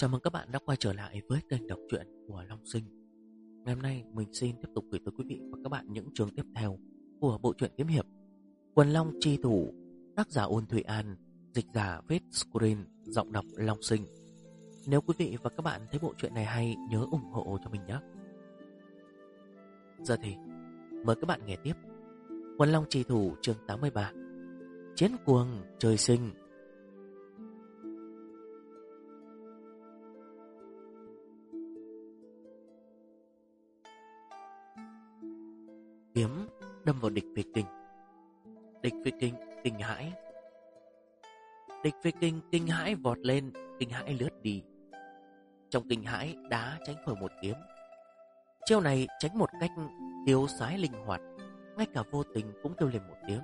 Chào mừng các bạn đã quay trở lại với kênh đọc truyện của Long Sinh. Ngày hôm nay mình xin tiếp tục gửi tới quý vị và các bạn những chương tiếp theo của bộ truyện kiếm hiệp Quần Long Chi Thủ, tác giả Ôn Thụy An, dịch giả Vết Screen, giọng đọc Long Sinh. Nếu quý vị và các bạn thấy bộ truyện này hay, nhớ ủng hộ cho mình nhé. Giờ thì mời các bạn nghe tiếp Quần Long Chi Thủ chương 83, Chiến cuồng trời sinh. Kiếm đâm vào địch Việt Kinh. Địch Việt Kinh kinh hãi. Địch Việt Kinh kinh hãi vọt lên, kinh hãi lướt đi. Trong kinh hãi đã tránh khỏi một kiếm. Chiêu này tránh một cách tiêu sái linh hoạt, ngay cả vô tình cũng kêu lên một tiếng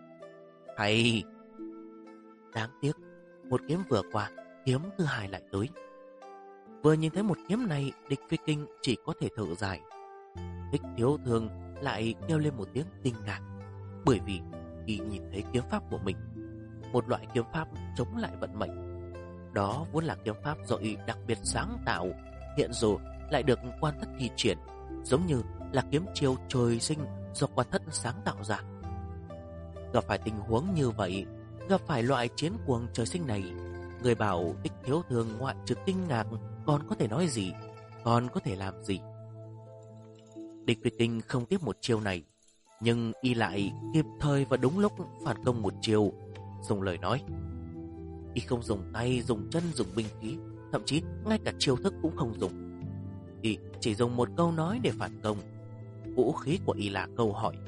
hay. Đáng tiếc, một kiếm vừa qua, kiếm thứ hai lại tới. Vừa nhìn thấy một kiếm này, địch Việt Kinh chỉ có thể thở dài. Thích Thiếu Thương lại kêu lên một tiếng kinh ngạc, bởi vì khi nhìn thấy kiếm pháp của mình, một loại kiếm pháp chống lại vận mệnh. Đó vốn là kiếm pháp dội đặc biệt sáng tạo, hiện giờ lại được Quan Thất thi triển, giống như là kiếm chiêu trời sinh do Quan Thất sáng tạo ra. Gặp phải tình huống như vậy, gặp phải loại chiến cuồng trời sinh này, người bảo Thích Thiếu Thương ngoại trừ kinh ngạc còn có thể nói gì, còn có thể làm gì? Địch Việt Kinh không tiếp một chiêu này, nhưng y lại kịp thời và đúng lúc phản công một chiêu. Dùng lời nói, y không dùng tay, dùng chân, dùng binh khí, thậm chí ngay cả chiêu thức cũng không dùng. Y chỉ dùng một câu nói để phản công. Vũ khí của y là câu hỏi: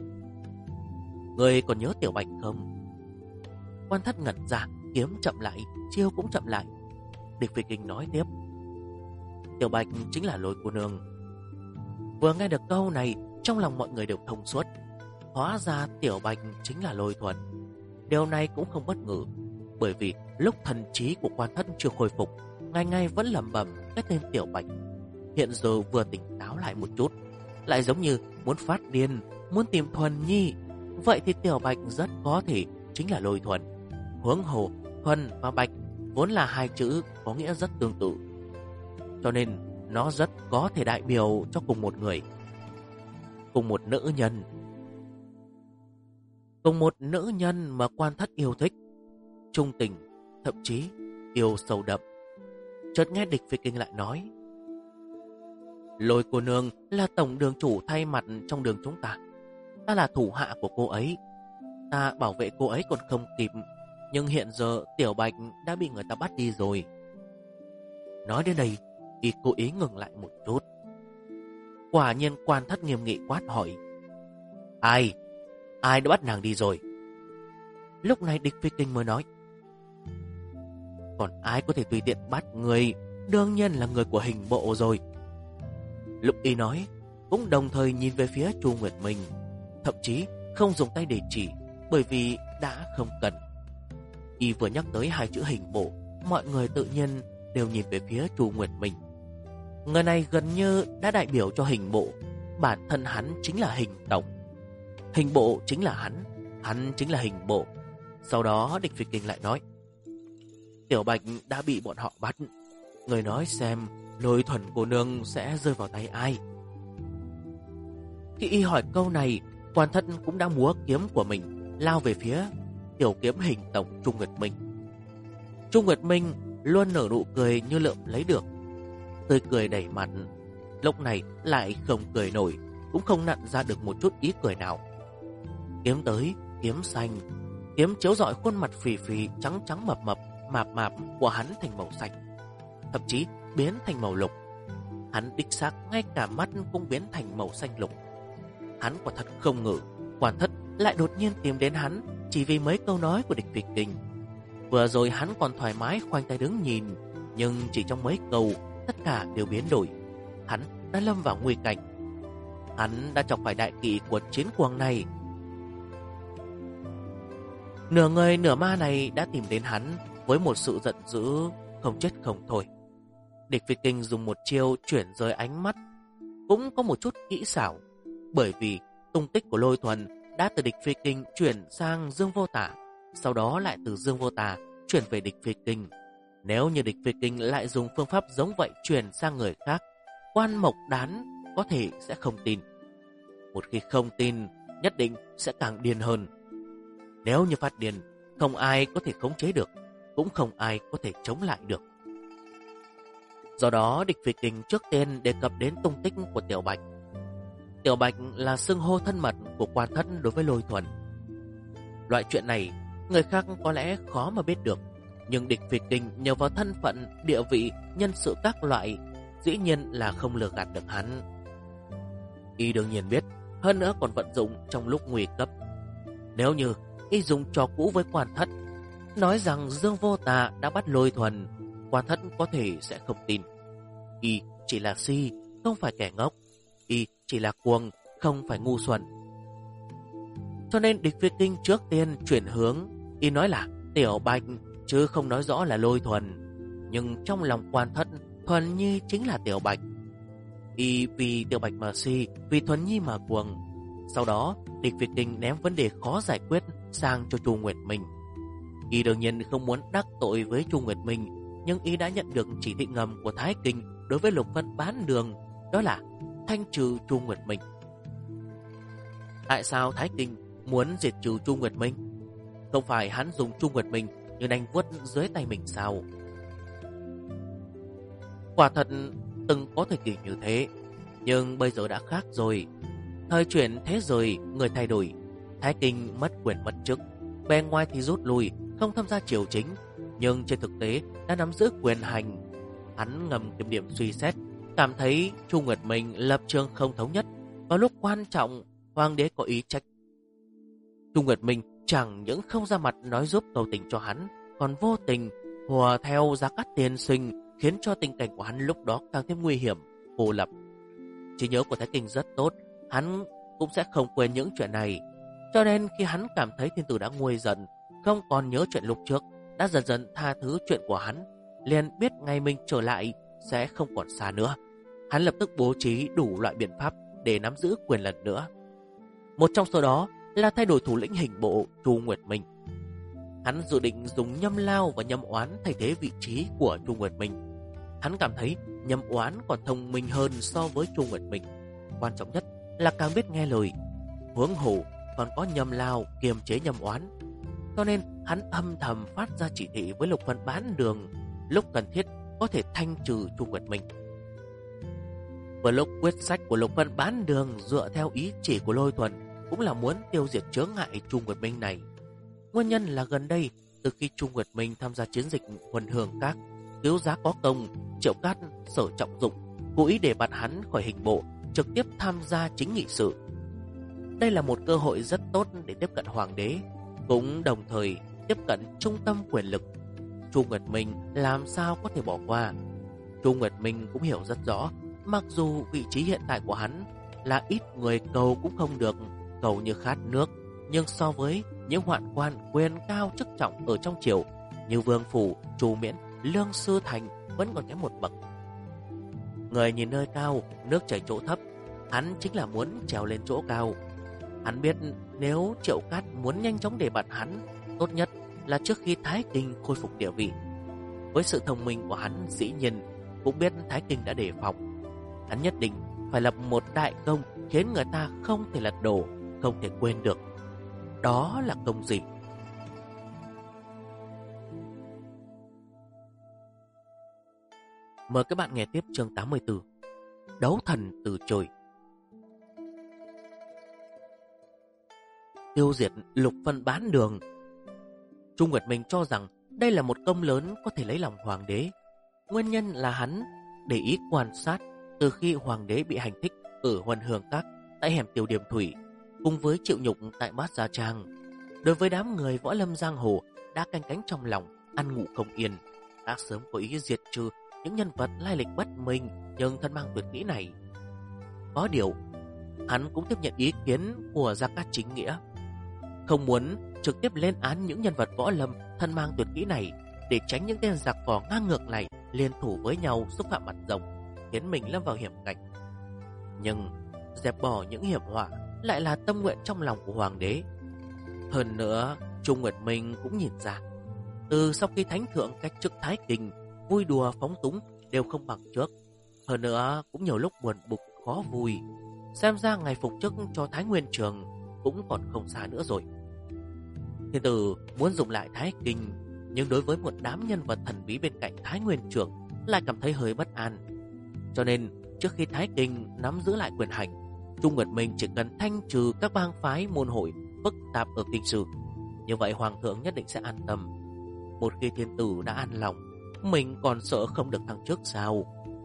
người còn nhớ Tiểu Bạch không? Quan Thất ngẩn ra, kiếm chậm lại, chiêu cũng chậm lại. Địch Việt Kinh nói tiếp: Tiểu Bạch chính là Lôi cô nương. Vừa nghe được câu này, trong lòng mọi người đều thông suốt. Hóa ra Tiểu Bạch chính là Lôi Thuần. Điều này cũng không bất ngờ, bởi vì lúc thần trí của Quan Thất chưa khôi phục, ngày ngày vẫn lẩm bẩm cái tên Tiểu Bạch. Hiện giờ vừa tỉnh táo lại một chút, lại giống như muốn phát điên, muốn tìm Thuần Nhi. Vậy thì Tiểu Bạch rất có thể chính là Lôi Thuần. Huống hồ Thuần và Bạch vốn là hai chữ có nghĩa rất tương tự, cho nên nó rất có thể đại biểu cho cùng một người, cùng một nữ nhân, cùng một nữ nhân mà Quan Thất yêu thích, trung tình, thậm chí yêu sâu đậm. Chợt nghe địch Việt Kinh lại nói: Lôi cô nương là tổng đường chủ thay mặt trong đường chúng ta. Ta là thủ hạ của cô ấy. Ta bảo vệ cô ấy còn không kịp, nhưng hiện giờ Tiểu Bạch đã bị người ta bắt đi rồi. Nói đến đây, y cố ý ngừng lại một chút. Quả nhiên Quan Thất nghiêm nghị quát hỏi: Ai đã bắt nàng đi rồi? Lúc này địch Phi Kinh mới nói: Còn ai có thể tùy tiện bắt người? Đương nhiên là người của Hình Bộ rồi. Lúc y nói, cũng đồng thời nhìn về phía Chu Nguyệt Minh, thậm chí không dùng tay để chỉ, bởi vì đã không cần. Y vừa nhắc tới hai chữ Hình Bộ, mọi người tự nhiên đều nhìn về phía Chu Nguyệt Minh. Người này gần như đã đại biểu cho Hình Bộ. Bản thân hắn chính là Hình Tổng, Hình Bộ chính là hắn chính là Hình Bộ. Sau đó địch Việt Kinh lại nói: Tiểu Bạch đã bị bọn họ bắt. Người nói xem Lôi Thuần cô nương sẽ rơi vào tay ai? Khi y hỏi câu này, Quan Thất cũng đã múa kiếm của mình lao về phía tiểu kiếm Hình Tổng Trung Nguyệt Minh. Trung Nguyệt Minh luôn nở nụ cười như lượm lấy được, tươi cười đầy mặt. Lúc này lại không cười nổi, cũng không nặn ra được một chút ý cười nào. Kiếm tới, kiếm xanh, kiếm chiếu rọi khuôn mặt phì phì, trắng trắng mập mập, mạp mạp của hắn thành màu xanh, thậm chí biến thành màu lục. Hắn đích xác ngay cả mắt cũng biến thành màu xanh lục. Hắn quả thật không ngờ Quan Thất lại đột nhiên tìm đến hắn chỉ vì mấy câu nói của địch Việt Kinh. Vừa rồi hắn còn thoải mái khoanh tay đứng nhìn, nhưng chỉ trong mấy câu tất cả đều biến đổi. Hắn đã lâm vào nguy cảnh. Hắn đã chọc phải đại kỵ của chiến cuồng này. Nửa người nửa ma này đã tìm đến hắn với một sự giận dữ không chết không thôi. Địch Việt Kinh dùng một chiêu chuyển rời ánh mắt, cũng có một chút kỹ xảo, bởi vì tung tích của Lôi Thuần đã từ địch Việt Kinh chuyển sang Dương Vô Tả, sau đó lại từ Dương Vô Tả chuyển về địch Việt Kinh. Nếu như địch Việt Kinh lại dùng phương pháp giống vậy truyền sang người khác, Quan Mộc Đán có thể sẽ không tin. Một khi không tin, nhất định sẽ càng điên hơn. Nếu như phát điên, không ai có thể khống chế được, cũng không ai có thể chống lại được. Do đó, địch Việt Kinh trước tiên đề cập đến tung tích của Tiểu Bạch. Tiểu Bạch là xưng hô thân mật của Quan Thất đối với Lôi Thuần. Loại chuyện này, người khác có lẽ khó mà biết được, nhưng địch Việt Kinh nhờ vào thân phận, địa vị, nhân sự các loại, dĩ nhiên là không lừa gạt được hắn. Y đương nhiên biết, hơn nữa còn vận dụng trong lúc nguy cấp. Nếu như Y dùng trò cũ với Quan Thất, nói rằng Dương Vô Tà đã bắt Lôi Thuần, Quan Thất có thể sẽ không tin. Y chỉ là si, không phải kẻ ngốc. Y chỉ là cuồng, không phải ngu xuẩn. Cho nên địch Việt Kinh trước tiên chuyển hướng, Y nói là Tiểu Bạch, chứ không nói rõ là Lôi Thuần. Nhưng trong lòng Quan Thất, Thuần Nhi chính là Tiểu Bạch. Y vì Tiểu Bạch mà si, vì Thuần Nhi mà cuồng. Sau đó, địch Việt Kinh ném vấn đề khó giải quyết sang cho Chu Nguyệt Minh. Y đương nhiên không muốn đắc tội với Chu Nguyệt Minh, nhưng Y đã nhận được chỉ thị ngầm của Thái Kinh đối với Lục Vân Bán Đường, đó là thanh trừ Chu Nguyệt Minh. Tại sao Thái Kinh muốn diệt trừ Chu Nguyệt Minh? Không phải hắn dùng Chu Nguyệt Minh như nanh vuốt dưới tay mình sao? Quả thật từng có thời kỳ như thế, nhưng bây giờ đã khác rồi. Thời chuyển thế rồi, người thay đổi. Thái Kinh mất quyền mất chức, bề ngoài thì rút lui, không tham gia triều chính, nhưng trên thực tế đã nắm giữ quyền hành. Hắn ngầm kiểm điểm suy xét, cảm thấy Chu Nguyệt Minh lập trường không thống nhất. Vào lúc quan trọng, hoàng đế có ý trách. Chu Nguyệt Minh chẳng những không ra mặt nói giúp cầu tình cho hắn, còn vô tình hùa theo Gia Cát tiên sinh, khiến cho tình cảnh của hắn lúc đó càng thêm nguy hiểm, cô lập. Trí nhớ của Thái Kinh rất tốt, hắn cũng sẽ không quên những chuyện này. Cho nên khi hắn cảm thấy thiên tử đã nguôi dần, không còn nhớ chuyện lúc trước, đã dần dần tha thứ chuyện của hắn, liền biết ngày mình trở lại sẽ không còn xa nữa. Hắn lập tức bố trí đủ loại biện pháp để nắm giữ quyền lần nữa. Một trong số đó là thay đổi thủ lĩnh hình bộ Chu Nguyệt Minh. Hắn dự định dùng Nhâm Lao và Nhâm Oán thay thế vị trí của Chu Nguyệt Minh. Hắn cảm thấy Nhâm Oán còn thông minh hơn so với Chu Nguyệt Minh. Quan trọng nhất là càng biết nghe lời. Huống hồ còn có Nhâm Lao kiềm chế Nhâm Oán. Cho nên hắn âm thầm phát ra chỉ thị với Lục Vân Bán Đường, lúc cần thiết có thể thanh trừ Chu Nguyệt Minh. Vừa lúc quyết sách của Lục Vân Bán Đường dựa theo ý chỉ của Lôi Thuần cũng là muốn tiêu diệt chướng ngại Chu Nguyệt Minh này. Nguyên nhân là gần đây, từ khi Chu Nguyệt Minh tham gia chiến dịch Huân Hương Các, cứu giá có công, Triệu Cát Sở Trọng Dụng cố ý để bạt hắn khỏi hình bộ, trực tiếp tham gia chính nghị sự. Đây là một cơ hội rất tốt để tiếp cận hoàng đế, cũng đồng thời tiếp cận trung tâm quyền lực. Chu Nguyệt Minh làm sao có thể bỏ qua? Chu Nguyệt Minh cũng hiểu rất rõ, mặc dù vị trí hiện tại của hắn là ít người cầu cũng không được, cầu như khát nước, nhưng so với những hoạn quan quyền cao chức trọng ở trong triều như Vương Phủ, Chu Miễn, Lương Sư Thành vẫn còn kém một bậc. Người nhìn nơi cao, nước chảy chỗ thấp, hắn chính là muốn trèo lên chỗ cao. Hắn biết nếu Triệu Cát muốn nhanh chóng để bạt hắn, tốt nhất là trước khi Thái Kinh khôi phục địa vị. Với sự thông minh của hắn, dĩ nhiên cũng biết Thái Kinh đã đề phòng. Hắn nhất định phải lập một đại công khiến người ta không thể lật đổ, không thể quên được. Đó là công gì? Mời các bạn nghe tiếp chương 84. Đấu thần từ trời. Tiêu diệt Lục Vân Bán Đường. Chu Nguyệt Minh cho rằng đây là một công lớn có thể lấy lòng hoàng đế. Nguyên nhân là hắn để ý quan sát từ khi hoàng đế bị hành thích ở Huân Hương Các, tại hẻm Tiểu Điểm Thủy, cùng với chịu nhục tại Bát Gia Trang. Đối với đám người võ lâm giang hồ đã canh cánh trong lòng, ăn ngủ không yên, đã sớm có ý diệt trừ những nhân vật lai lịch bất minh nhưng thân mang tuyệt kỹ này. Có điều, hắn cũng tiếp nhận ý kiến của Gia Cát Chính Nghĩa, không muốn trực tiếp lên án những nhân vật võ lâm thân mang tuyệt kỹ này, để tránh những tên giặc cỏ ngang ngược này liên thủ với nhau xúc phạm mặt rồng, khiến mình lâm vào hiểm cảnh. Nhưng dẹp bỏ những hiểm họa lại là tâm nguyện trong lòng của hoàng đế. Hơn nữa, Chu Nguyệt Minh cũng nhìn ra, Từ sau khi thánh thượng cách chức Thái Kình, vui đùa phóng túng đều không bằng trước. Hơn nữa cũng nhiều lúc buồn bực khó vui. Xem ra ngày phục chức cho Thái Nguyên Trường cũng còn không xa nữa rồi. Thiên tử muốn dùng lại Thái Kình, nhưng đối với một đám nhân vật thần bí bên cạnh Thái Nguyên Trường lại cảm thấy hơi bất an. Cho nên trước khi Thái Kình nắm giữ lại quyền hành, Trung Nguyệt Minh chỉ cần thanh trừ các bang phái môn hội phức tạp ở kinh sư. Như vậy hoàng thượng nhất định sẽ an tâm. Một khi thiên tử đã an lòng, mình còn sợ không được thăng chức sao?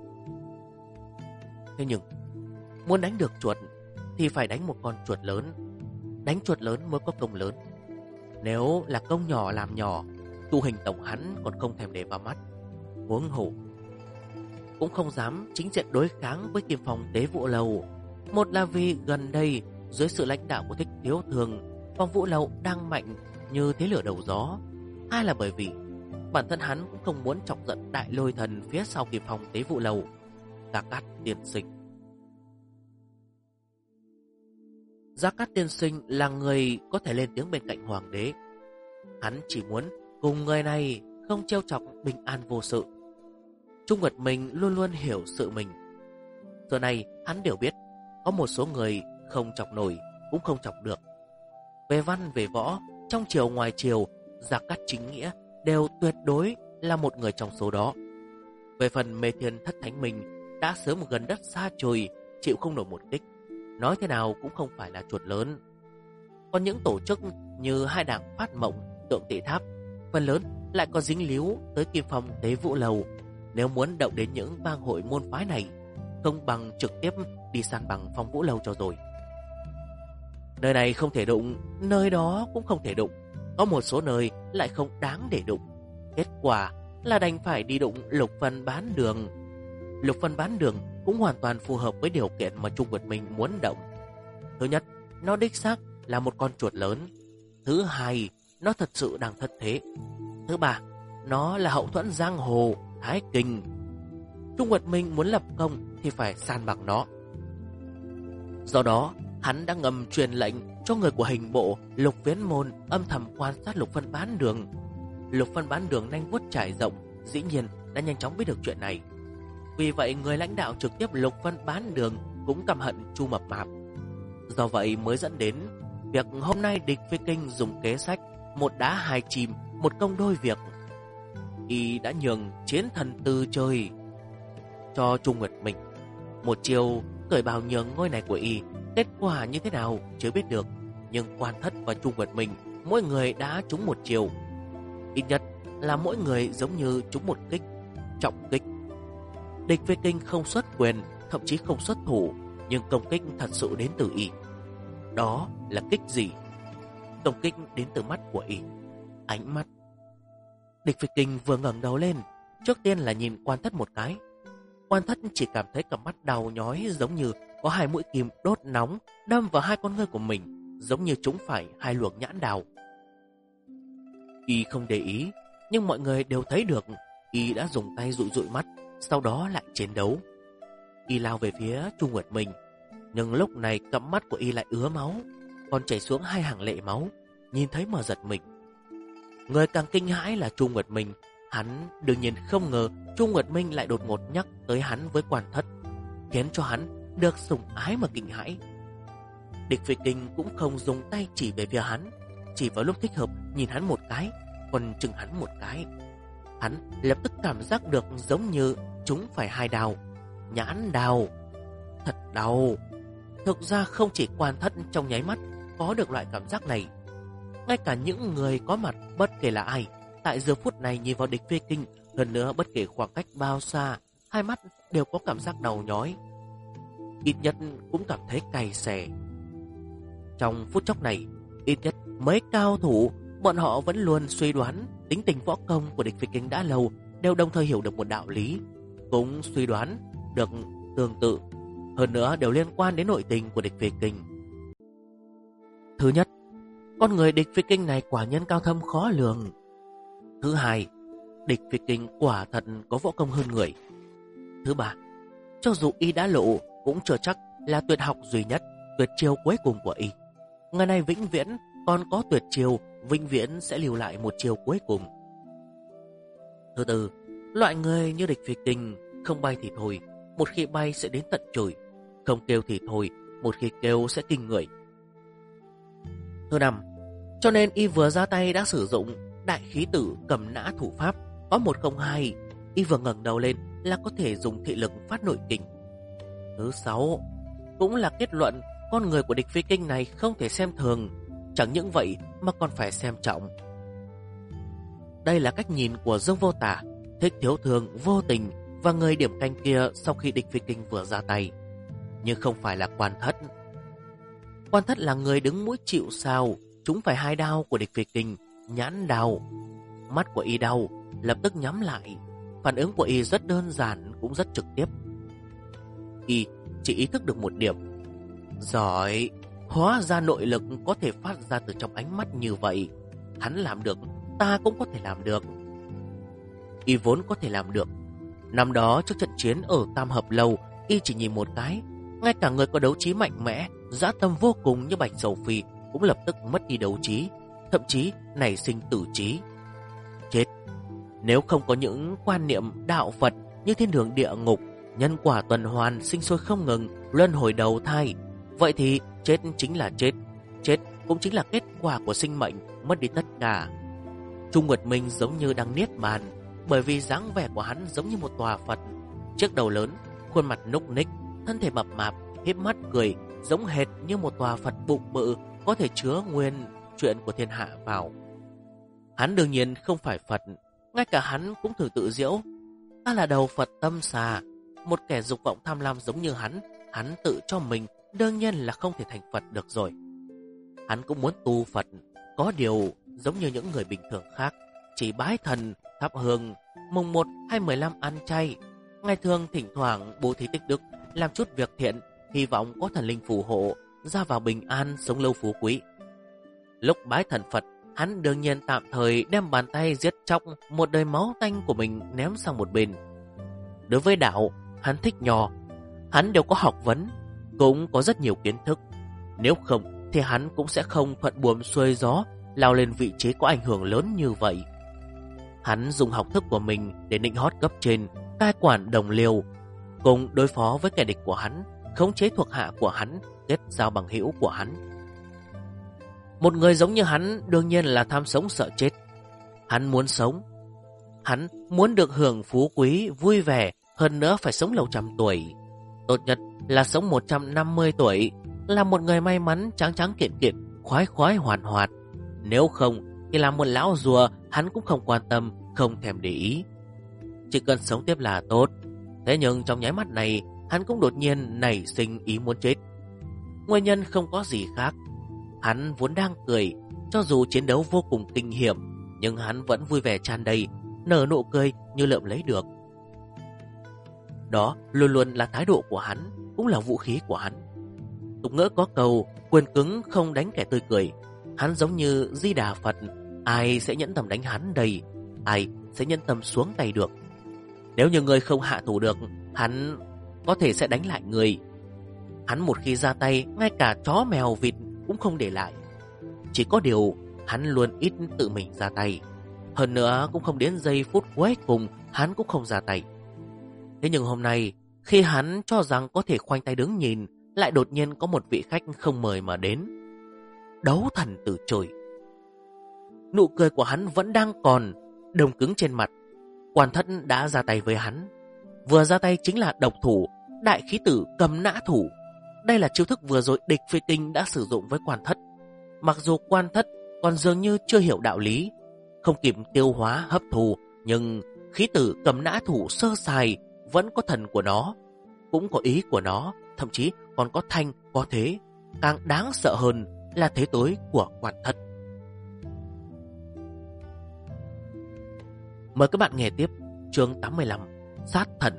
Thế nhưng muốn đánh được chuột thì phải đánh một con chuột lớn. Đánh chuột lớn mới có công lớn. Nếu là công nhỏ làm nhỏ, tu hình tổng hắn còn không thèm để vào mắt. Huống hồ cũng không dám chính diện đối kháng với Kim Phong Tế Vũ Lầu. Một là vì gần đây dưới sự lãnh đạo của Thích Thiếu Thường, Phong Vũ Lầu đang mạnh như thế lửa đầu gió. Hai là bởi vì bản thân hắn cũng không muốn chọc giận đại lôi thần phía sau Kim Phong Tế Vũ Lầu, Gia Cát Tiên Sinh. Gia Cát Tiên Sinh là người có thể lên tiếng bên cạnh hoàng đế. Hắn chỉ muốn cùng người này không trêu chọc, bình an vô sự. Trung Nguyệt Minh luôn luôn hiểu sự mình. Giờ này hắn đều biết có một số người không chọc nổi cũng không chọc được. Về văn về võ, trong triều ngoài triều, Gia Cát chính nghĩa đều tuyệt đối là một người trong số đó. Về phần Mê Thiên Thất Thánh Minh đã sớm gần đất xa trời, chịu không nổi một kích, nói thế nào cũng không phải là chuột lớn. Còn những tổ chức như hai đảng Phát Mộng, Tượng Tị Tháp, phần lớn lại có dính líu tới Kim Phong Tế Vũ Lầu. Nếu muốn động đến những bang hội môn phái này, không bằng trực tiếp đi san bằng Phong Vũ Lầu cho rồi. Nơi này không thể đụng, nơi đó cũng không thể đụng. Có một số nơi lại không đáng để đụng. Kết quả là đành phải đi đụng Lục Vân Bán Đường. Lục Vân Bán Đường cũng hoàn toàn phù hợp với điều kiện mà Trung Nguyệt Minh muốn động. Thứ nhất, nó đích xác là một con chuột lớn. Thứ hai, nó thật sự đang thất thế. Thứ ba, nó là hậu thuẫn giang hồ, Thái Kình. Trung Nguyệt Minh muốn lập công thì phải san bằng nó. Do đó, hắn đã ngầm truyền lệnh cho người của hình bộ Lục Viễn Môn âm thầm quan sát Lục Vân Bán Đường. Lục Vân Bán Đường nanh vuốt trải rộng, dĩ nhiên đã nhanh chóng biết được chuyện này. Vì vậy người lãnh đạo trực tiếp Lục Vân Bán Đường cũng căm hận Chu Mập Mạp. Do vậy mới dẫn đến việc hôm nay địch Phi Kinh dùng kế sách một đá hai chim, một công đôi việc. Y đã nhường chiến thần từ trời cho Trung Nguyệt Minh. Một chiều cởi bào nhường ngôi này của Y, kết quả như thế nào chưa biết được. Nhưng Quan Thất và Trung Nguyệt Minh mỗi người đã trúng một chiều. Ít nhất là mỗi người giống như trúng một kích, trọng kích. Địch Phi Kinh không xuất quyền, thậm chí không xuất thủ, nhưng công kích thật sự đến từ Y. Đó là kích gì? Công kích đến từ mắt của Y. Ánh mắt. Địch Phi Kinh vừa ngẩng đầu lên, trước tiên là nhìn Quan Thất một cái. Quan Thất chỉ cảm thấy cặp mắt đau nhói, giống như có hai mũi kim đốt nóng đâm vào hai con ngươi của mình, giống như chúng phải hai luồng nhãn đào. Y không để ý, nhưng mọi người đều thấy được Y đã dùng tay dụi dụi mắt, sau đó lại chiến đấu. Y lao về phía Trung Nguyệt Minh, nhưng lúc này cặp mắt của Y lại ứa máu, còn chảy xuống hai hàng lệ máu, nhìn thấy mà giật mình. Người càng kinh hãi là Trung Nguyệt Minh. Hắn đương nhiên không ngờ Trung Nguyệt Minh lại đột ngột nhắc tới hắn với Quan Thất, khiến cho hắn được sủng ái mà kinh hãi. Địch Phi Kinh cũng không dùng tay chỉ về phía hắn, chỉ vào lúc thích hợp nhìn hắn một cái, còn chừng hắn một cái. Hắn lập tức cảm giác được giống như chúng phải hai đào, nhãn đào. Thật đau. Thực ra không chỉ Quan Thất trong nháy mắt có được loại cảm giác này, ngay cả những người có mặt bất kể là ai, tại giờ phút này nhìn vào địch Phi Kinh, hơn nữa bất kể khoảng cách bao xa, hai mắt đều có cảm giác đau nhói. Ít nhất cũng cảm thấy cay xè. Trong phút chốc này, ít nhất mấy cao thủ, bọn họ vẫn luôn suy đoán tính tình võ công của địch Phi Kinh đã lâu, đều đồng thời hiểu được một đạo lý, cũng suy đoán được tương tự, hơn nữa đều liên quan đến nội tình của địch Phi Kinh. Thứ nhất, con người địch Phi Kinh này quả nhân cao thâm khó lường. Thứ hai, địch Phi Kinh quả thật có võ công hơn người. Thứ ba, cho dù Y đã lộ cũng chưa chắc là tuyệt học duy nhất, tuyệt chiêu cuối cùng của Y. Người này vĩnh viễn còn có tuyệt chiêu, vĩnh viễn sẽ lưu lại một chiêu cuối cùng. Thứ tư, loại người như địch phi kinh không bay thì thôi, một khi bay sẽ đến tận trời, không kêu thì thôi, một khi kêu sẽ kinh người. Thứ năm, cho nên y vừa ra tay đã sử dụng đại khí tử cầm nã thủ pháp có 102, y vừa ngẩng đầu lên là có thể dùng thị lực phát nội kình. Thứ sáu, cũng là kết luận con người của địch phi kinh này không thể xem thường, chẳng những vậy mà còn phải xem trọng. Đây là cách nhìn của Dương Vô Tả, Thích Thiếu Thường, Vô Tình và người điểm canh kia sau khi địch phi kinh vừa ra tay. Nhưng không phải là Quan Thất. Quan Thất là người đứng mũi chịu sào, trúng phải 2 đao của địch phi kinh, nhãn đau. Mắt của y đau, lập tức nhắm lại. Phản ứng của y rất đơn giản cũng rất trực tiếp. Y chỉ ý thức được một điểm. Giỏi, hóa ra nội lực có thể phát ra từ trong ánh mắt như vậy. Hắn làm được, ta cũng có thể làm được. Y vốn có thể làm được. Năm đó trước trận chiến ở Tam Hợp Lâu, y chỉ nhìn một cái, ngay cả người có đấu trí mạnh mẽ, dã tâm vô cùng như Bạch Sầu Phi cũng lập tức mất đi đấu trí, thậm chí nảy sinh tử trí. Chết! Nếu không có những quan niệm đạo Phật như thiên đường địa ngục, nhân quả tuần hoàn sinh sôi không ngừng, luân hồi đầu thai, vậy thì chết chính là chết, chết cũng chính là kết quả của sinh mệnh, mất đi tất cả. Trung Nguyệt Minh giống như đang niết bàn, bởi vì dáng vẻ của hắn giống như một tòa Phật, chiếc đầu lớn, khuôn mặt núc ních, thân thể mập mạp, híp mắt cười, giống hệt như một tòa Phật bụng bự có thể chứa nguyên chuyện của thiên hạ vào. Hắn đương nhiên không phải Phật, ngay cả hắn cũng thử tự giễu. Ta là đầu Phật tâm xà, một kẻ dục vọng tham lam giống như hắn tự cho mình đương nhiên là không thể thành Phật được rồi. Hắn cũng muốn tu Phật, có điều giống như những người bình thường khác, chỉ bái thần, thắp hương, mùng 1 hay 15 ăn chay. Ngày thường thỉnh thoảng bố thí tích đức, làm chút việc thiện, hy vọng có thần linh phù hộ, ra vào bình an, sống lâu phú quý. Lúc bái thần Phật, hắn đương nhiên tạm thời đem bàn tay giết chóc một đời máu tanh của mình ném sang một bên. Đối với đạo, hắn thích nho, hắn đều có học vấn, cũng có rất nhiều kiến thức. Nếu không thì hắn cũng sẽ không thuận buồm xuôi gió lao lên vị trí có ảnh hưởng lớn như vậy. Hắn dùng học thức của mình để nịnh hót cấp trên, cai quản đồng liêu, cùng đối phó với kẻ địch của hắn, khống chế thuộc hạ của hắn, kết giao bằng hữu của hắn. Một người giống như hắn đương nhiên là tham sống sợ chết. Hắn muốn sống, hắn muốn được hưởng phú quý, vui vẻ, hơn nữa phải sống lâu trăm tuổi. Tốt nhất là sống 150 tuổi, là một người may mắn trắng trắng kiện kiện, khoái khoái hoàn hoạt. Nếu không thì là một lão rùa, hắn cũng không quan tâm, không thèm để ý. Chỉ cần sống tiếp là tốt. Thế nhưng trong nháy mắt này, hắn cũng đột nhiên nảy sinh ý muốn chết. Nguyên nhân không có gì khác. Hắn vốn đang cười, cho dù chiến đấu vô cùng kinh hiểm, nhưng hắn vẫn vui vẻ tràn đầy, nở nụ cười như lượm lấy được. Đó luôn luôn là thái độ của hắn, cũng là vũ khí của hắn. Tục ngữ có câu, quyền cứng không đánh kẻ tươi cười. Hắn giống như Di Đà Phật, ai sẽ nhẫn tâm đánh hắn đây, ai sẽ nhẫn tâm xuống tay được. Nếu như người không hạ thủ được, hắn có thể sẽ đánh lại người. Hắn một khi ra tay, ngay cả chó mèo vịt cũng không để lại. Chỉ có điều hắn luôn ít tự mình ra tay. Hơn nữa cũng không đến giây phút cuối cùng hắn cũng không ra tay. Thế nhưng hôm nay, khi hắn cho rằng có thể khoanh tay đứng nhìn, lại đột nhiên có một vị khách không mời mà đến. Đấu thần từ trời. Nụ cười của hắn vẫn đang còn, đông cứng trên mặt. Quan Thất đã ra tay với hắn. Vừa ra tay chính là độc thủ, đại khí tử cầm nã thủ. Đây là chiêu thức vừa rồi địch phi kinh đã sử dụng với Quan Thất. Mặc dù Quan Thất còn dường như chưa hiểu đạo lý, không kịp tiêu hóa hấp thu, nhưng khí tử cầm nã thủ sơ sài vẫn có thần của nó, cũng có ý của nó, thậm chí còn có thanh, có thế. Càng đáng sợ hơn là thế tối của Quan Thất. Mời các bạn nghe tiếp chương 85, Sát Thần.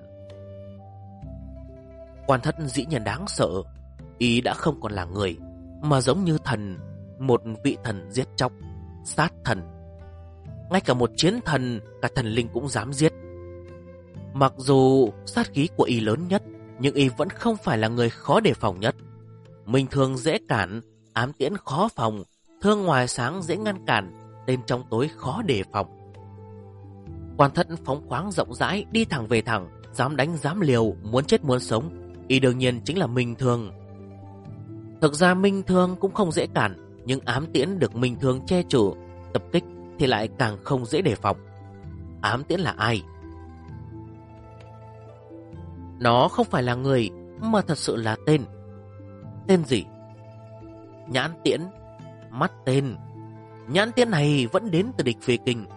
Quan Thất dĩ nhiên đáng sợ, ý đã không còn là người, mà giống như thần, một vị thần giết chóc, sát thần. Ngay cả một chiến thần, cả thần linh cũng dám giết. Mặc dù sát khí của y lớn nhất, nhưng y vẫn không phải là người khó đề phòng nhất. Mình thường dễ cản, ám tiễn khó phòng, thương ngoài sáng dễ ngăn cản, đêm trong tối khó đề phòng. Quan Thất phóng khoáng rộng rãi, đi thẳng về thẳng, dám đánh dám liều, muốn chết muốn sống. Y đương nhiên chính là Minh Thương. Thực ra Minh Thương cũng không dễ cản, nhưng ám tiễn được Minh Thương che chở, tập kích thì lại càng không dễ đề phòng. Ám tiễn là ai? Nó không phải là người, mà thật sự là tên. Tên gì? Nhãn tiễn. Mắt tên. Nhãn tiễn này vẫn đến từ địch Phê Kinh.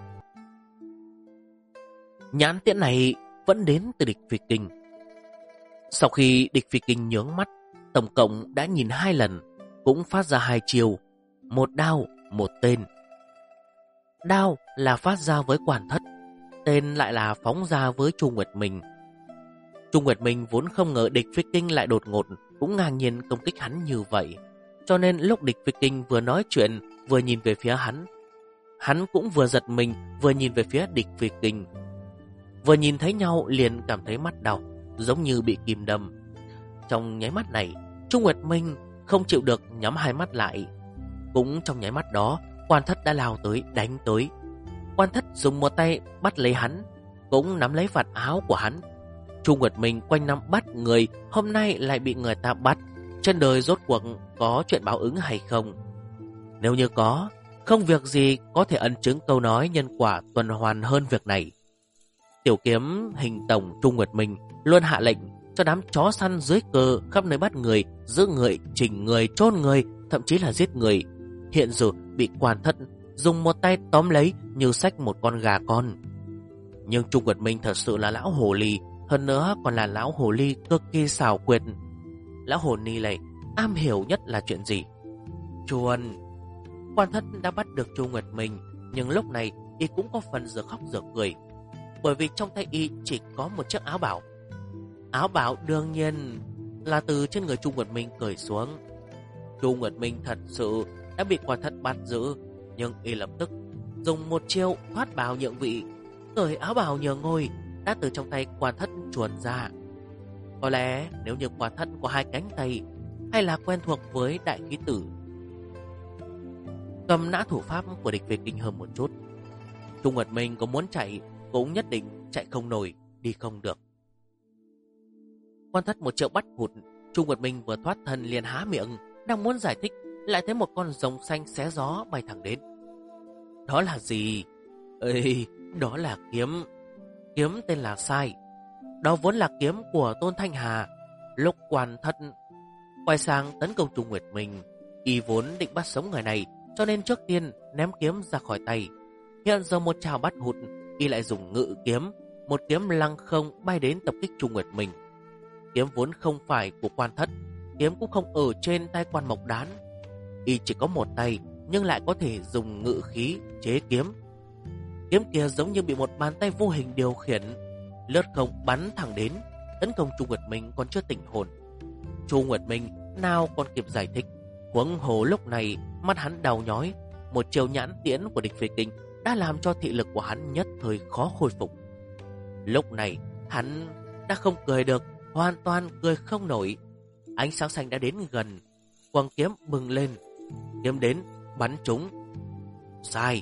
Nhãn tiễn này vẫn đến từ địch Phê Kinh. Sau khi địch Phê Kinh nhướng mắt, tổng cộng đã nhìn 2 lần, cũng phát ra 2 chiều, một đao, một tên. Đao là phát ra với Quan Thất, tên lại là phóng ra với Chu Nguyệt Minh. Chu Nguyệt Minh vốn không ngờ địch Phê Kinh lại đột ngột cũng ngang nhiên công kích hắn như vậy, cho nên lúc địch Phê Kinh vừa nói chuyện vừa nhìn về phía hắn cũng vừa giật mình vừa nhìn về phía địch Phê Kinh. Vừa nhìn thấy nhau liền cảm thấy mắt đau, giống như bị kim đâm. Trong nháy mắt này, Chu Nguyệt Minh không chịu được nhắm 2 mắt lại. Cũng trong nháy mắt đó, Quan Thất đã lao tới đánh tới. Quan Thất dùng một tay bắt lấy hắn, cũng nắm lấy vạt áo của hắn. Chu Nguyệt Minh quanh năm bắt người, hôm nay lại bị người ta bắt. Trên đời rốt cuộc có chuyện báo ứng hay không? Nếu như có, không việc gì có thể ấn chứng câu nói nhân quả tuần hoàn hơn việc này. Tiểu kiếm hình tổng Chu Nguyệt Minh luôn hạ lệnh cho đám chó săn dưới cờ khắp nơi bắt người, giữ người, chỉnh người, chôn người, thậm chí là giết người. Hiện giờ bị Quan Thất dùng một tay tóm lấy như xách một con gà con. Nhưng Chu Nguyệt Minh thật sự là lão hồ ly, hơn nữa còn là lão hồ ly cực kỳ xảo quyệt. Lão hồ ly này am hiểu nhất là chuyện gì? Chuồn. Quan Thất đã bắt được Chu Nguyệt Minh, nhưng lúc này y cũng có phần giờ khóc giờ cười, bởi vì trong tay y chỉ có một chiếc áo bảo. Áo bảo đương nhiên là từ trên người Chu Nguyệt Minh cởi xuống. Chu Nguyệt Minh thật sự đã bị Quan Thất bắt giữ, nhưng y lập tức dùng một chiêu thoát bào nhượng vị, cởi áo bào nhường ngôi đã từ trong tay Quan Thất chuồn ra. Có lẽ nếu như Quan Thất có 2 cánh tay, hay là quen thuộc với đại khí tử, cầm nã thủ pháp của địch Phê Kinh hơn một chút, Chu Nguyệt Minh có muốn chạy cũng nhất định chạy không nổi, đi không được. Quan Thất một chiêu bắt hụt, Chu Nguyệt Minh vừa thoát thân liền há miệng, đang muốn giải thích, lại thấy một con rồng xanh xé gió bay thẳng đến. Đó là gì? Ê, đó là kiếm. Kiếm tên là Sai. Đó vốn là kiếm của Tôn Thanh Hà. Lúc Quan Thất quay sang tấn công Chu Nguyệt Minh, y vốn định bắt sống người này, cho nên trước tiên ném kiếm ra khỏi tay. Hiện giờ một trào bắt hụt, y lại dùng ngự kiếm, một kiếm lăng không bay đến tập kích Chu Nguyệt Minh. Kiếm vốn không phải của Quan Thất, kiếm cũng không ở trên tay Quan Mộc Đán. Y chỉ có một tay, nhưng lại có thể dùng ngự khí chế kiếm. Kiếm kia giống như bị một bàn tay vô hình điều khiển, lướt không bắn thẳng đến, tấn công Chu Nguyệt Minh còn chưa tỉnh hồn. Chu Nguyệt Minh nào còn kịp giải thích, huống hồ lúc này mắt hắn đau nhói, một chiêu nhãn tiễn của địch Phê Kinh đã làm cho thị lực của hắn nhất thời khó khôi phục. Lúc này hắn đã không cười được, hoàn toàn cười không nổi. Ánh sáng xanh đã đến gần, quang kiếm bừng lên, kiếm đến bắn trúng. Sai.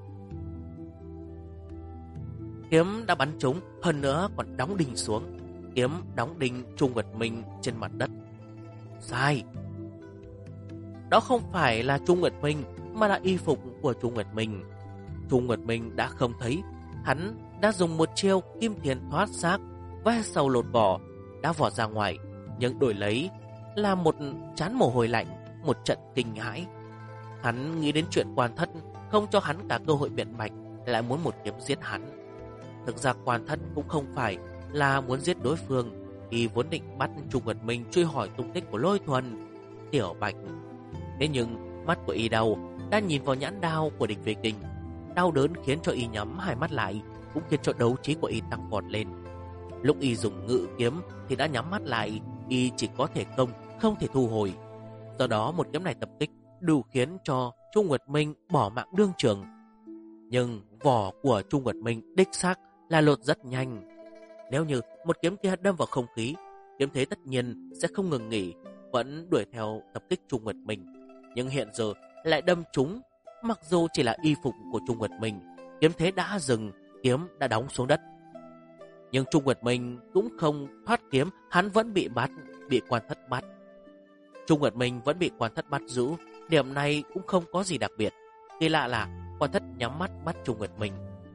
Kiếm đã bắn trúng, hơn nữa còn đóng đinh xuống. Kiếm đóng đinh Chu Nguyệt Minh trên mặt đất. Sai. Đó không phải là Chu Nguyệt Minh, mà là y phục của Chu Nguyệt Minh. Chu Nguyệt Minh đã không thấy, hắn đã dùng một chiêu kim tiền thoát xác, ve sầu lột vỏ, đã vọt ra ngoài, nhưng đổi lấy là một trán mồ hôi lạnh, một trận kinh hãi. Hắn nghĩ đến chuyện Quan Thất không cho hắn cả cơ hội biện bạch, lại muốn một kiếm giết hắn. Thực ra Quan Thất cũng không phải là muốn giết đối phương, y vốn định bắt Chu Nguyệt Minh truy hỏi tung tích của Lôi Thuần, Tiểu Bạch. Thế nhưng mắt của y đau, đã nhìn vào nhãn đao của địch Phê Kinh, đau đớn khiến cho y nhắm 2 mắt lại, cũng khiến cho đấu trí của y tăng vọt lên. Lúc y dùng ngự kiếm thì đã nhắm mắt lại, y chỉ có thể công, không thể thu hồi. Do đó một kiếm này tập kích đủ khiến cho Chu Nguyệt Minh bỏ mạng đương trường. Nhưng vỏ của Chu Nguyệt Minh đích xác là lột rất nhanh. Nếu như một kiếm kia đâm vào không khí, kiếm thế tất nhiên sẽ không ngừng nghỉ, vẫn đuổi theo tập kích Chu Nguyệt Minh. Nhưng hiện giờ lại đâm trúng, mặc dù chỉ là y phục của Chu Nguyệt Minh, kiếm thế đã dừng, kiếm đã đóng xuống đất. Nhưng Trung Nguyệt Minh cũng không thoát kiếm, hắn vẫn bị bắt, bị Quan Thất bắt. Trung Nguyệt Minh vẫn bị Quan Thất bắt giữ, điểm này cũng không có gì đặc biệt. Kỳ lạ là Quan Thất nhắm mắt bắt Trung Nguyệt Minh.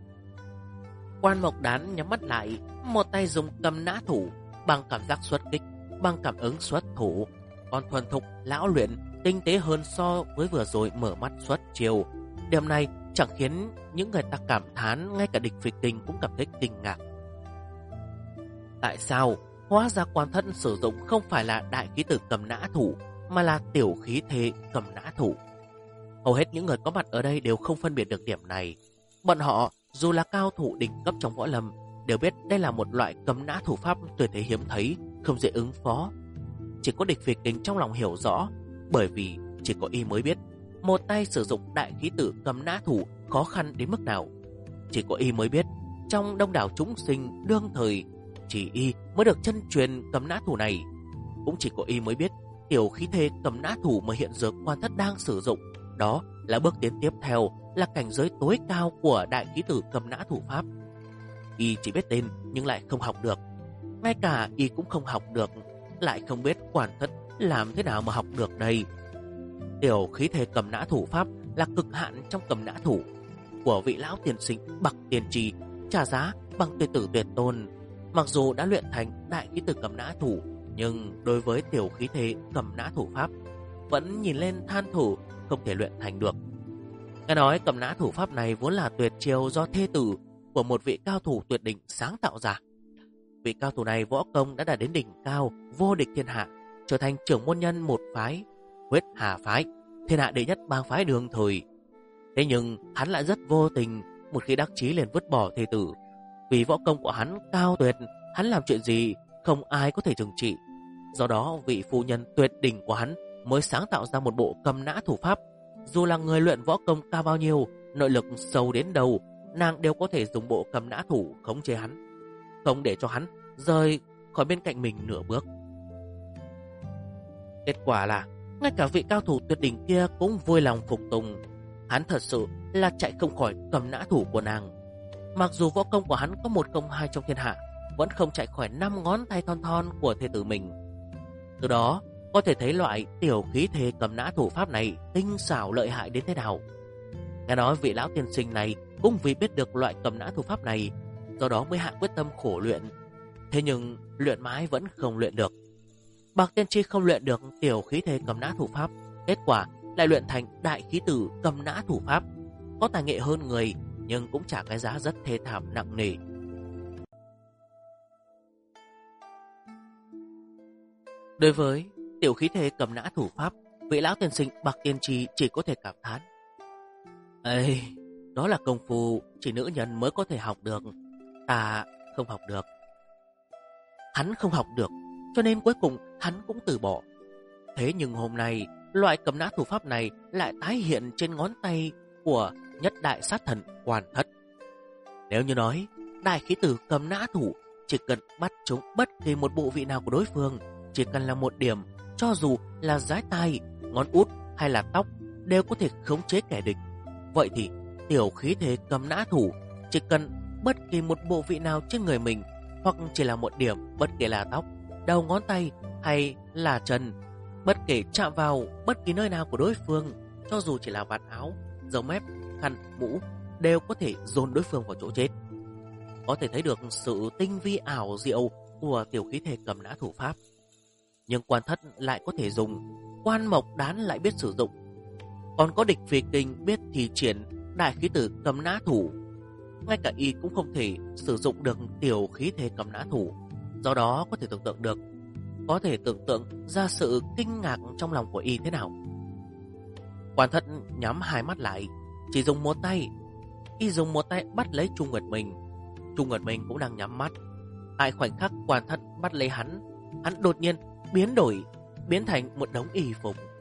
Quan Mộc Đán nhắm mắt lại, một tay dùng cầm nã thủ, bằng cảm giác xuất kích, bằng cảm ứng xuất thủ, còn thuần thục lão luyện tinh tế hơn so với vừa rồi mở mắt xuất chiêu. Điểm này chẳng khiến những người ta cảm thán, ngay cả địch Phịch Kinh cũng cảm thấy kinh ngạc. Tại sao hóa ra Quan Thất sử dụng không phải là đại khí tử cầm nã thủ, mà là tiểu khí thế cầm nã thủ? Hầu hết những người có mặt ở đây đều không phân biệt được điểm này. Bọn họ dù là cao thủ đỉnh cấp trong võ lâm đều biết đây là một loại cầm nã thủ pháp tuyệt thế hiếm thấy, không dễ ứng phó. Chỉ có địch Phịch Kinh trong lòng hiểu rõ, bởi vì chỉ có y mới biết một tay sử dụng đại khí tử cầm nã thủ khó khăn đến mức nào. Chỉ có y mới biết trong đông đảo chúng sinh đương thời, chỉ y mới được chân truyền cầm nã thủ này. Cũng chỉ có y mới biết tiểu khí thế cầm nã thủ mà hiện giờ Quan Thất đang sử dụng, đó là bước tiến tiếp theo, là cảnh giới tối cao của đại khí tử cầm nã thủ pháp. Y chỉ biết tên nhưng lại không học được. Ngay cả y cũng không học được, lại không biết Quan Thất làm thế nào mà học được đây. Tiểu khí thế cầm nã thủ pháp là cực hạn trong cầm nã thủ của vị lão tiền sinh Bạc Tiên Trì, trả giá bằng tuyệt tử tuyệt tôn. Mặc dù đã luyện thành đại khí tử cầm nã thủ, nhưng đối với tiểu khí thế cầm nã thủ pháp vẫn nhìn lên than thở không thể luyện thành được. Nghe nói cầm nã thủ pháp này vốn là tuyệt chiêu do thê tử của một vị cao thủ tuyệt đỉnh sáng tạo ra. Vị cao thủ này võ công đã đạt đến đỉnh cao, vô địch thiên hạ, trở thành trưởng môn nhân một phái, Huyết Hà phái, thiên hạ đệ nhất bang phái đương thời. Thế nhưng hắn lại rất vô tình, một khi đắc chí liền vứt bỏ thê tử. Vì võ công của hắn cao tuyệt, hắn làm chuyện gì không ai có thể trừng trị. Do đó vị phu nhân tuyệt đỉnh của hắn mới sáng tạo ra một bộ cầm nã thủ pháp. Dù là người luyện võ công cao bao nhiêu, nội lực sâu đến đâu, nàng đều có thể dùng bộ cầm nã thủ khống chế hắn, không để cho hắn rời khỏi bên cạnh mình nửa bước. Kết quả là ngay cả vị cao thủ tuyệt đỉnh kia cũng vui lòng phục tùng. Hắn thật sự là chạy không khỏi cầm nã thủ của nàng. Mặc dù võ công của hắn có một công hai trong thiên hạ, vẫn không chạy khỏi 5 ngón tay thon thon của thê tử mình. Từ đó có thể thấy loại tiểu khí thế cầm nã thủ pháp này tinh xảo lợi hại đến thế nào. Nghe nói vị lão tiên sinh này cũng vì biết được loại cầm nã thủ pháp này, do đó mới hạ quyết tâm khổ luyện. Thế nhưng luyện mãi vẫn không luyện được. Bạc Tiên Tri không luyện được tiểu khí thế cầm nã thủ pháp, kết quả lại luyện thành đại khí tử cầm nã thủ pháp. Có tài nghệ hơn người, nhưng cũng trả cái giá rất thê thảm nặng nề. Đối với tiểu khí thế cầm nã thủ pháp, vị lão tiên sinh Bạc Tiên Tri chỉ có thể cảm thán: "Ê, đó là công phu chỉ nữ nhân mới có thể học được, ta không học được." Hắn không học được, cho nên cuối cùng hắn cũng từ bỏ. Thế nhưng hôm nay, loại cầm nã thủ pháp này lại tái hiện trên ngón tay của nhất đại sát thần Quan Thất. Nếu như nói đại khí tử cầm nã thủ chỉ cần bắt trúng bất kỳ một bộ vị nào của đối phương, chỉ cần là một điểm, cho dù là dái tai, ngón út hay là tóc, đều có thể khống chế kẻ địch. Vậy thì tiểu khí thế cầm nã thủ chỉ cần bất kỳ một bộ vị nào trên người mình, hoặc chỉ là một điểm, bất kể là tóc, đầu ngón tay hay là chân, bất kể chạm vào bất kỳ nơi nào của đối phương, cho dù chỉ là vạt áo, dấu mép, khăn, mũ, đều có thể dồn đối phương vào chỗ chết. Có thể thấy được sự tinh vi ảo diệu của tiểu khí thể cầm nã thủ pháp. Nhưng Quan Thất lại có thể dùng, Quan Mộc Đán lại biết sử dụng, còn có địch Phịch Kinh biết thi triển đại khí tử cầm nã thủ. Ngay cả y cũng không thể sử dụng được tiểu khí thể cầm nã thủ. Do đó có thể tưởng tượng ra sự kinh ngạc trong lòng của y thế nào. Quan Thất nhắm hai mắt lại, chỉ dùng một tay. Y dùng một tay bắt lấy Trung Nguyệt Minh. Trung Nguyệt Minh cũng đang nhắm mắt. Tại khoảnh khắc Quan Thất bắt lấy hắn đột nhiên biến thành một đống y phục.